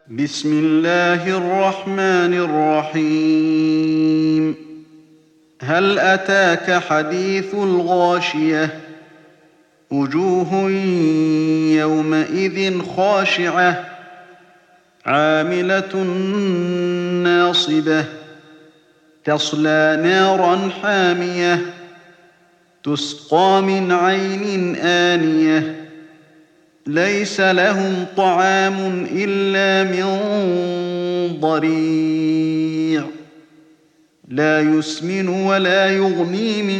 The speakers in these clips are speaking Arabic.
بسم الله الرحمن الرحيم. هل أتاك حديث الغاشية؟ وجوه يومئذ خاشعة عاملة ناصبة تصلى نارا حامية تسقى من عين آنية ليس لهم طعام إلا من ضريع لا يسمن ولا يغني من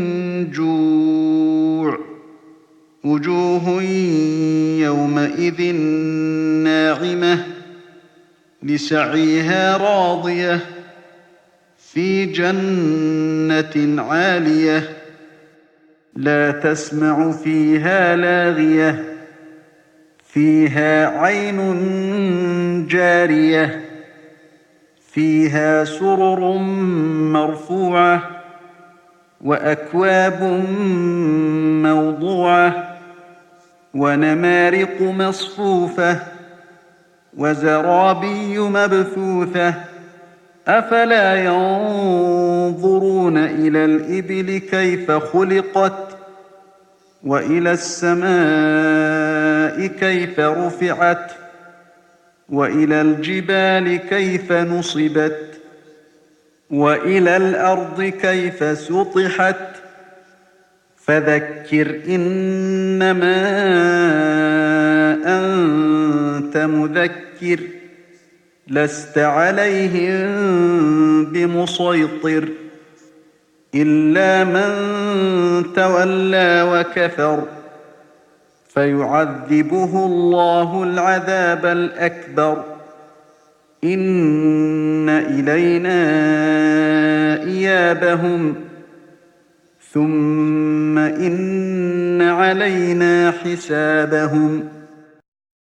جوع. وجوه يومئذ ناعمة لسعيها راضية في جنة عالية لا تسمع فيها لاغية فيها عين جارية فيها سرر مرفوعة وأكواب موضوعة ونمارق مصفوفة وزرابي مبثوثة أفلا ينظرون إلى الإبل كيف خلقت وإلى السماء كيف رفعت وإلى الجبال كيف نصبت وإلى الأرض كيف سطحت فذكر إنما أنت مذكر لست عليهم بمسيطر إلا من تولى وكفر فيعذبه الله العذاب الأكبر إن إلينا إيابهم ثم إن علينا حسابهم